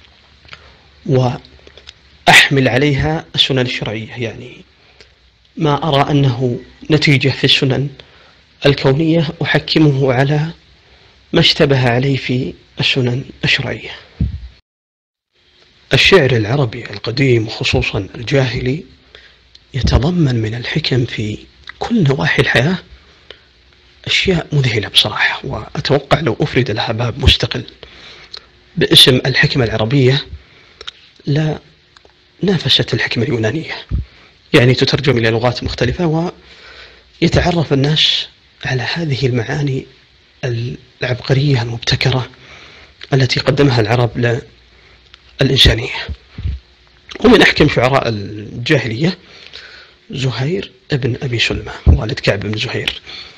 وأحمل عليها السنن الشرعية. يعني ما أرى أنه نتيجة في السنن الكونية أحكمه على ما اشتبه عليه في السنن الشرعية. الشعر العربي القديم وخصوصا الجاهلي يتضمن من الحكم في كل نواحي الحياة أشياء مذهلة بصراحة، وأتوقع لو أفرد لها باب مستقل باسم الحكمة العربية لا نافست الحكمة اليونانية، يعني تترجم إلى لغات مختلفة ويتعرف الناس على هذه المعاني العبقرية المبتكرة التي قدمها العرب للإنسانية. ومن أحكم شعراء الجاهلية زهير ابن أبي سلمى والد كعب بن زهير،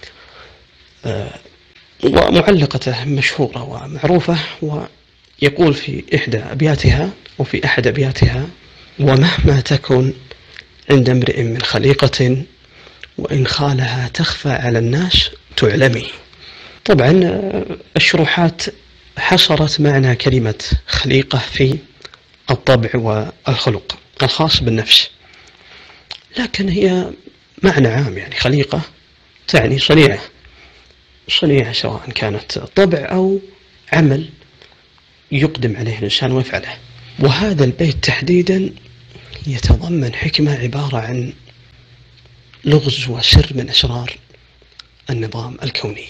ومعلقته مشهورة ومعروفة، ويقول في إحدى أبياتها وفي أحد أبياتها: ومهما تكن عند امرئ من خليقة وإن خالها تخفى على الناس تعلمي. طبعا الشروحات حصرت معنى كلمة خليقة في الطبع والخلق الخاص بالنفس، لكن هي معنى عام، يعني خليقة تعني صنيعة سواء كانت طبع أو عمل يقدم عليه الإنسان ويفعله. وهذا البيت تحديدا يتضمن حكمة عبارة عن لغز وسر من أسرار النظام الكوني،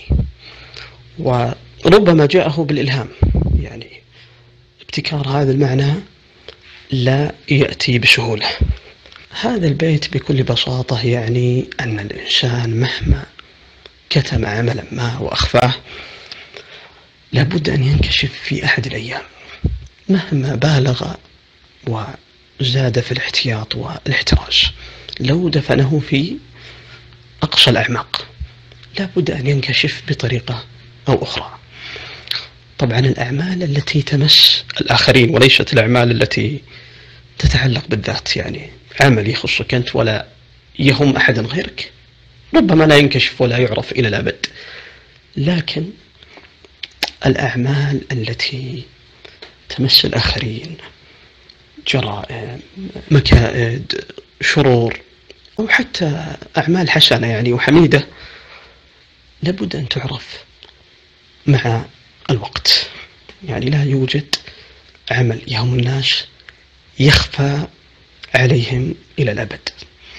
وربما جاءه بالإلهام. يعني ابتكار هذا المعنى لا يأتي بسهولة. هذا البيت بكل بساطة يعني أن الإنسان مهما كتم عملا ما وأخفاه لابد أن ينكشف في أحد الأيام، مهما بالغ وزاد في الاحتياط والاحتراز. لو دفنه في أقصى الأعماق لابد أن ينكشف بطريقة أو أخرى. طبعا الأعمال التي تمس الآخرين وليست الأعمال التي تتعلق بالذات، يعني عمل يخصك أنت ولا يهم أحد غيرك ربما لا ينكشف ولا يعرف إلى الأبد، لكن الأعمال التي تمس الآخرين، جرائم، مكائد، شرور، أو حتى أعمال حسنة يعني وحميدة، لابد أن تعرف مع الوقت. يعني لا يوجد عمل يهم الناس يخفى عليهم إلى الأبد،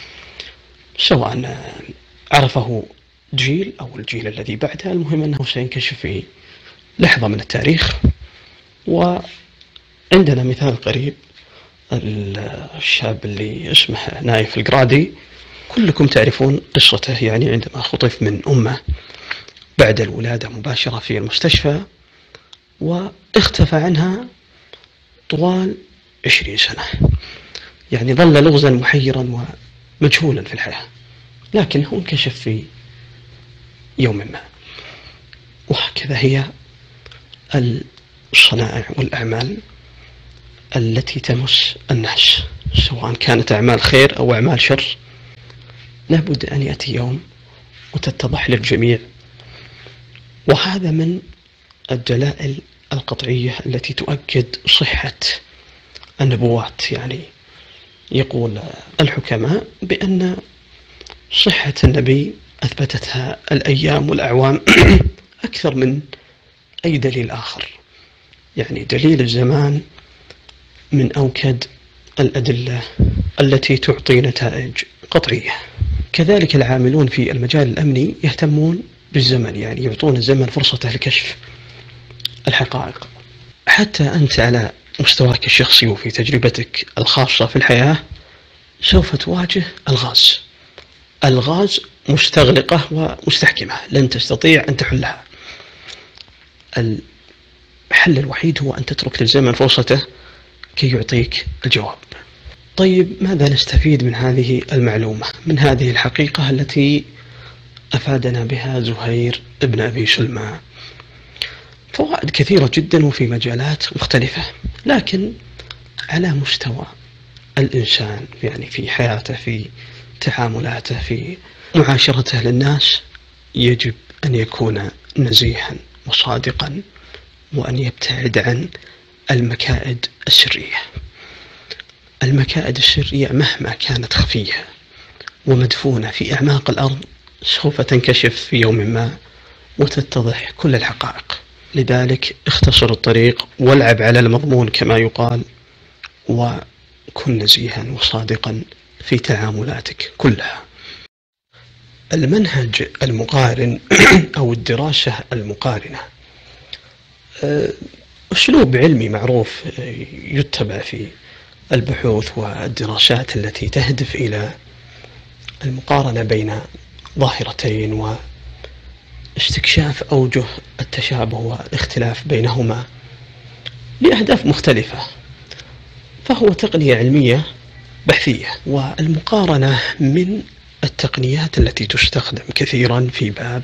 سواء عرفه جيل أو الجيل الذي بعده، المهم أنه سينكشف في لحظة من التاريخ. وعندنا مثال قريب، الشاب اللي اسمه نايف القرادي، كلكم تعرفون قصته، يعني عندما خطف من أمه بعد الولادة مباشرة في المستشفى واختفى عنها طوال 20 سنة، يعني ظل لغزا محيرا ومجهولا في الحياة، لكنه انكشف في يوم ما. وهكذا هي الصنائع والأعمال التي تمس الناس، سواء كانت أعمال خير أو أعمال شر، لابد أن يأتي يوم وتتضح للجميع. وهذا من الدلائل القطعية التي تؤكد صحة النبوات. يعني يقول الحكماء بأن صحة النبي أثبتتها الأيام والأعوام أكثر من أي دليل آخر. يعني دليل الزمان من أوكد الأدلة التي تعطي نتائج قطعية. كذلك العاملون في المجال الأمني يهتمون بالزمن، يعني يعطون الزمن فرصته لكشف الحقائق. حتى أنت على مستواك الشخصي وفي تجربتك الخاصة في الحياة سوف تواجه الغاز مستغلقة ومستحكمة، لن تستطيع أن تحلها. الحل الوحيد هو أن تترك للزمن فرصته كي يعطيك الجواب. طيب ماذا نستفيد من هذه المعلومة، من هذه الحقيقة التي أفادنا بها زهير ابن أبي سلمى؟ فوائد كثيرة جدا وفي مجالات مختلفة، لكن على مستوى الإنسان، يعني في حياته، في تعاملاته، في معاشرته للناس، يجب أن يكون نزيها وصادقا وأن يبتعد عن المكائد السرية. المكائد السرية مهما كانت خفية ومدفونة في أعماق الأرض سوف تنكشف في يوم ما وتتضح كل الحقائق. لذلك اختصر الطريق والعب على المضمون كما يقال، وكن نزيها وصادقا في تعاملاتك كلها. المنهج المقارن أو الدراسة المقارنة أسلوب علمي معروف يتبع في البحوث والدراسات التي تهدف إلى المقارنة بين ظاهرتين واستكشاف أوجه التشابه والاختلاف بينهما لأهداف مختلفة، فهو تقنية علمية بحثية. والمقارنة من التقنيات التي تستخدم كثيرا في باب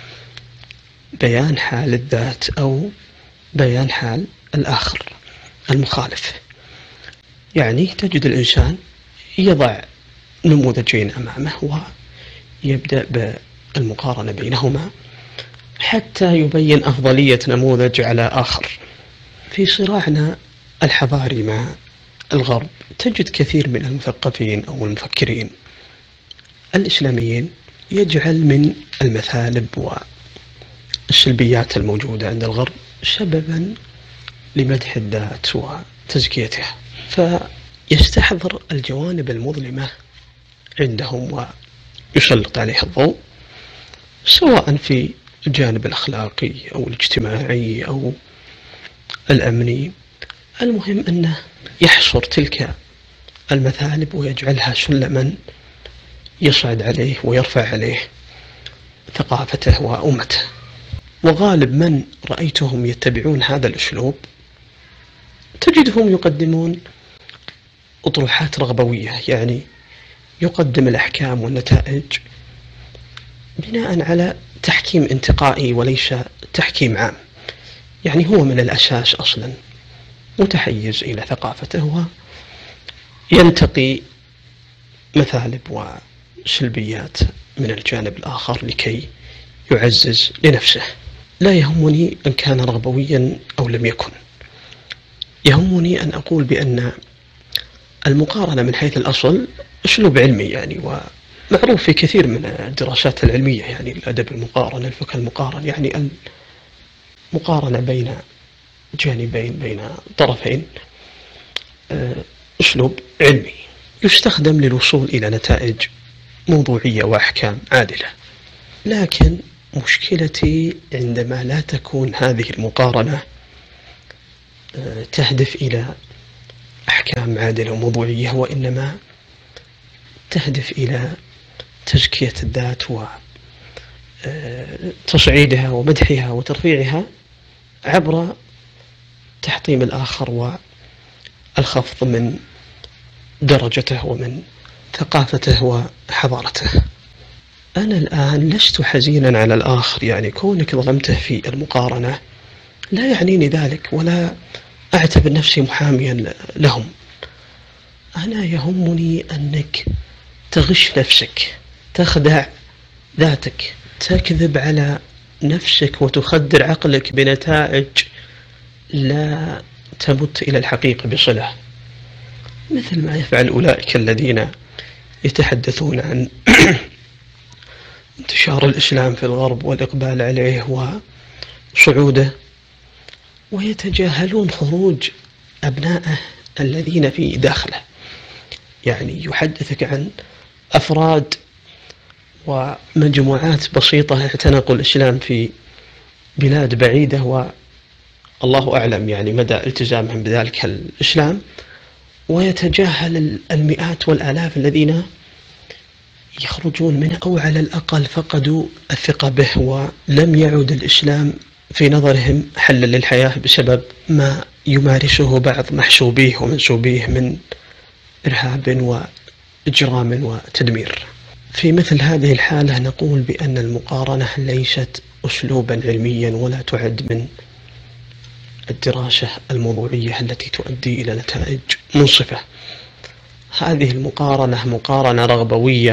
بيان حال الذات أو بيان حال الآخر المخالف. يعني تجد الإنسان يضع نموذجين أمامه ويبدأ بالمقارنة بينهما حتى يبين أفضلية نموذج على آخر. في صراعنا الحضاري مع الغرب تجد كثير من المثقفين أو المفكرين الإسلاميين يجعل من المثالب والسلبيات الموجودة عند الغرب سببا لمدح الذات وتزكيتها، فيستحضر الجوانب المظلمة عندهم ويسلط عليها الضوء، سواء في الجانب الأخلاقي أو الاجتماعي أو الأمني. المهم أنه يحصر تلك المثالب ويجعلها سلما يصعد عليه ويرفع عليه ثقافته وأمته. وغالب من رأيتهم يتبعون هذا الأسلوب تجدهم يقدمون أطروحات رغبوية، يعني يقدم الأحكام والنتائج بناء على تحكيم انتقائي وليس تحكيم عام. يعني هو من الأساس أصلا متحيز إلى ثقافته وينتقي مثالب وسلبيات من الجانب الآخر لكي يعزز لنفسه. لا يهمني أن كان رغبويا أو لم يكن، يهمني أن أقول بأن المقارنة من حيث الأصل أسلوب علمي، يعني ومعروف في كثير من الدراسات العلمية، يعني الأدب المقارن، الفقه المقارن، يعني المقارنة بين جانبين بين طرفين أسلوب علمي يستخدم للوصول إلى نتائج موضوعية وأحكام عادلة. لكن مشكلتي عندما لا تكون هذه المقارنة تهدف إلى أحكام عادلة وموضوعية، وإنما تهدف إلى تزكية الذات وتصعيدها ومدحها وترفيعها عبر تحطيم الآخر والخفض من درجته ومن ثقافته وحضارته. أنا الآن لست حزينا على الآخر، يعني كونك ظلمته في المقارنة لا يعنيني ذلك ولا أعتبر نفسي محاميا لهم. أنا يهمني أنك تغش نفسك، تخدع ذاتك، تكذب على نفسك وتخدر عقلك بنتائج لا تمت إلى الحقيقة بصلة، مثل ما يفعل أولئك الذين يتحدثون عن انتشار الإسلام في الغرب والإقبال عليه وصعوده، ويتجاهلون خروج أبنائه الذين في داخله. يعني يحدثك عن أفراد ومجموعات بسيطة اعتنقوا الإسلام في بلاد بعيدة والله أعلم يعني مدى التزامهم بذلك الإسلام، ويتجاهل المئات والآلاف الذين يخرجون منه أو على الأقل فقدوا الثقة به ولم يعد الإسلام في نظرهم حلا للحياة بسبب ما يمارسه بعض محسوبيه ومنسوبيه من إرهاب وإجرام وتدمير. في مثل هذه الحالة نقول بأن المقارنة ليست أسلوبا علميا ولا تعد من الدراسة الموضوعية التي تؤدي إلى نتائج منصفة. هذه المقارنة مقارنة رغبوية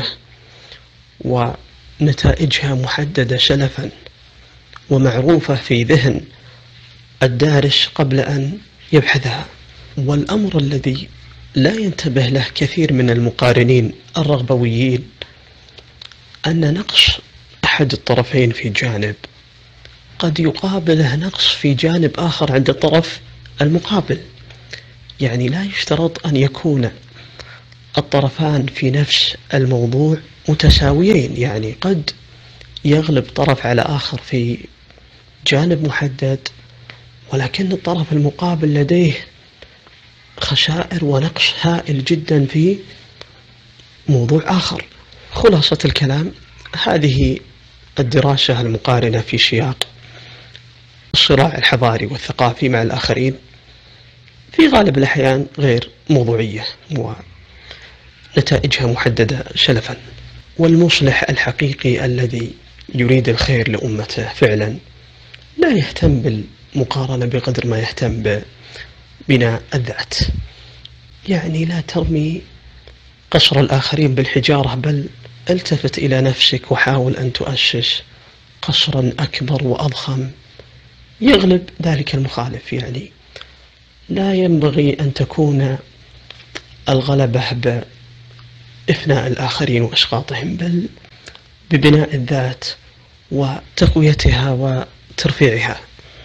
ونتائجها محددة سلفا ومعروفة في ذهن الدارس قبل أن يبحثها. والأمر الذي لا ينتبه له كثير من المقارنين الرغبويين أن نقص أحد الطرفين في جانب قد يقابله نقص في جانب آخر عند الطرف المقابل. يعني لا يشترط أن يكون الطرفان في نفس الموضوع متساويين، يعني قد يغلب طرف على آخر في جانب محدد، ولكن الطرف المقابل لديه خسائر ونقص هائل جدا في موضوع آخر. خلاصة الكلام، هذه الدراسة المقارنة في سياق الصراع الحضاري والثقافي مع الآخرين في غالب الأحيان غير موضوعية ونتائجها محددة سلفا. والمصلح الحقيقي الذي يريد الخير لأمته فعلا لا يهتم بالمقارنة بقدر ما يهتم ببناء الذات. يعني لا ترمي قصر الآخرين بالحجارة، بل التفت إلى نفسك وحاول أن تؤسس قصرا أكبر وأضخم يغلب ذلك المخالف. يعني لا ينبغي أن تكون الغلبة بإفناء الآخرين وإسقاطهم، بل ببناء الذات وتقويتها وترفيعها.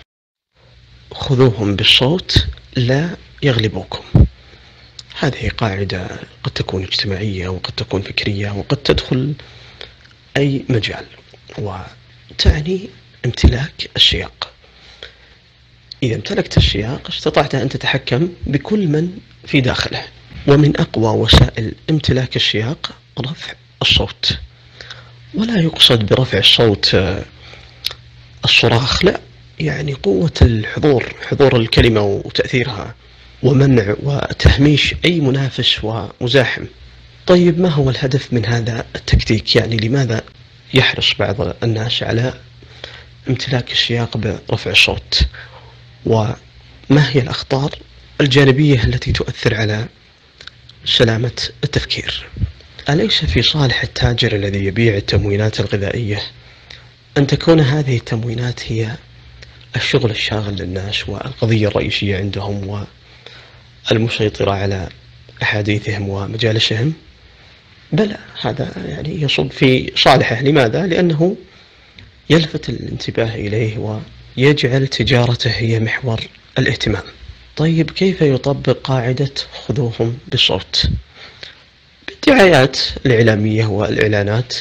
خذوهم بالصوت لا يغلبوكم. هذه قاعدة قد تكون اجتماعية وقد تكون فكرية وقد تدخل أي مجال، وتعني امتلاك السياق. إذا امتلكت السياق استطعت أن تتحكم بكل من في داخله. ومن أقوى وسائل امتلاك السياق رفع الصوت. ولا يقصد برفع الصوت الصراخ، لا، يعني قوة الحضور، حضور الكلمة وتأثيرها، ومنع وتهميش أي منافس ومزاحم. طيب ما هو الهدف من هذا التكتيك؟ يعني لماذا يحرص بعض الناس على امتلاك السياق برفع الصوت؟ وما هي الأخطار الجانبية التي تؤثر على سلامة التفكير؟ أليس في صالح التاجر الذي يبيع التموينات الغذائية أن تكون هذه التموينات هي الشغل الشاغل للناس والقضية الرئيسية عندهم والمسيطرة على أحاديثهم ومجالسهم؟ بلى، هذا يعني يصب في صالحه. لماذا؟ لأنه يلفت الانتباه إليه ويجعل تجارته هي محور الاهتمام. طيب كيف يطبق قاعدة خذوهم بصوت؟ بالدعايات الإعلامية والإعلانات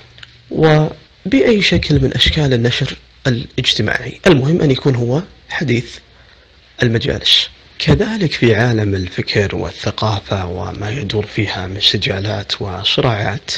وبأي شكل من أشكال النشر الاجتماعي، المهم أن يكون هو حديث المجالس. كذلك في عالم الفكر والثقافة وما يدور فيها من سجالات وصراعات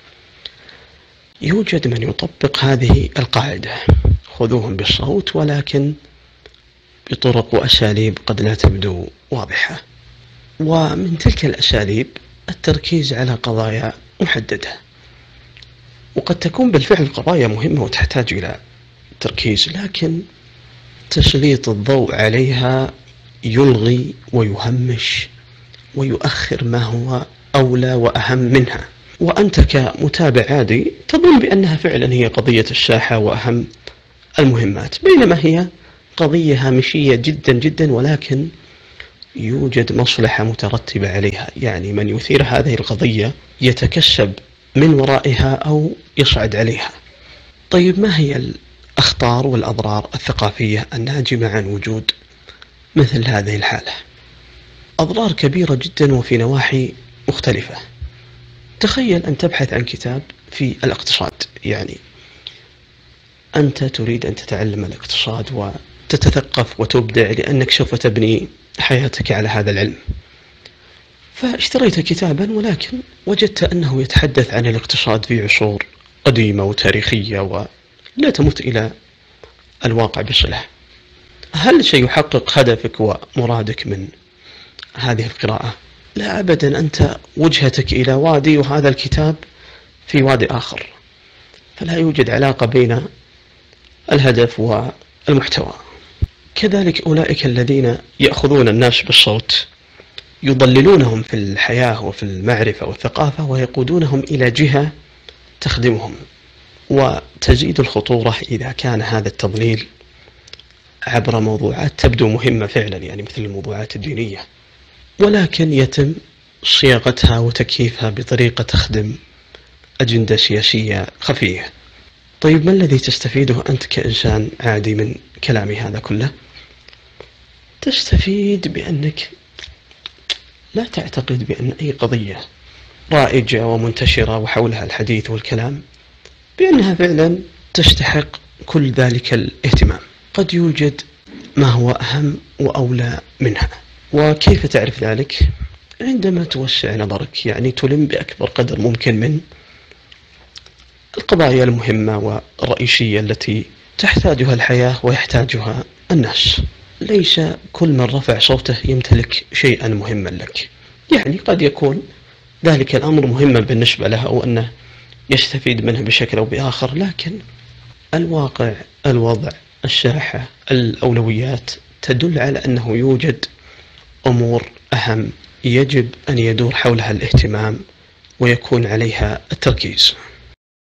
يوجد من يطبق هذه القاعدة، خذوهم بالصوت، ولكن بطرق وأساليب قد لا تبدو واضحة. ومن تلك الأساليب التركيز على قضايا محددة، وقد تكون بالفعل قضايا مهمة وتحتاج إلى تركيز، لكن تسليط الضوء عليها يلغي ويهمش ويؤخر ما هو أولى وأهم منها. وأنت كمتابع عادي تظن بأنها فعلا هي قضية الساحة وأهم المهمات، بينما هي قضية هامشية جدا جدا، ولكن يوجد مصلحة مترتبة عليها. يعني من يثير هذه القضية يتكسب من ورائها أو يصعد عليها. طيب ما هي الأخطار والأضرار الثقافية الناجمة عن وجود مثل هذه الحالة؟ أضرار كبيرة جدا وفي نواحي مختلفة. تخيل أن تبحث عن كتاب في الاقتصاد، يعني أنت تريد أن تتعلم الاقتصاد وتتثقف وتبدع لأنك سوف تبني حياتك على هذا العلم، فاشتريت كتابا ولكن وجدت أنه يتحدث عن الاقتصاد في عصور قديمة وتاريخية ولا تمت إلى الواقع بصلة. هل سيحقق هدفك ومرادك من هذه القراءة؟ لا أبدا، أنت وجهتك إلى وادي وهذا الكتاب في وادي آخر، فلا يوجد علاقة بين الهدف والمحتوى. كذلك أولئك الذين يأخذون الناس بالصوت يضللونهم في الحياة وفي المعرفة والثقافة ويقودونهم إلى جهة تخدمهم، وتزيد الخطورة إذا كان هذا التضليل عبر موضوعات تبدو مهمة فعلا، يعني مثل الموضوعات الدينية، ولكن يتم صياغتها وتكييفها بطريقة تخدم أجندة سياسية خفية. طيب ما الذي تستفيده أنت كإنسان عادي من كلامي هذا كله؟ تستفيد بأنك لا تعتقد بأن أي قضية رائجة ومنتشرة وحولها الحديث والكلام بأنها فعلا تستحق كل ذلك الاهتمام. قد يوجد ما هو أهم وأولى منها. وكيف تعرف ذلك؟ عندما توسع نظرك، يعني تلم بأكبر قدر ممكن من القضايا المهمة والرئيسية التي تحتاجها الحياة ويحتاجها الناس. ليس كل من رفع صوته يمتلك شيئا مهما لك، يعني قد يكون ذلك الأمر مهما بالنسبة له أو أنه يستفيد منه بشكل أو بآخر، لكن الواقع، الوضع، الساحة، الأولويات تدل على أنه يوجد أمور أهم يجب أن يدور حولها الاهتمام ويكون عليها التركيز.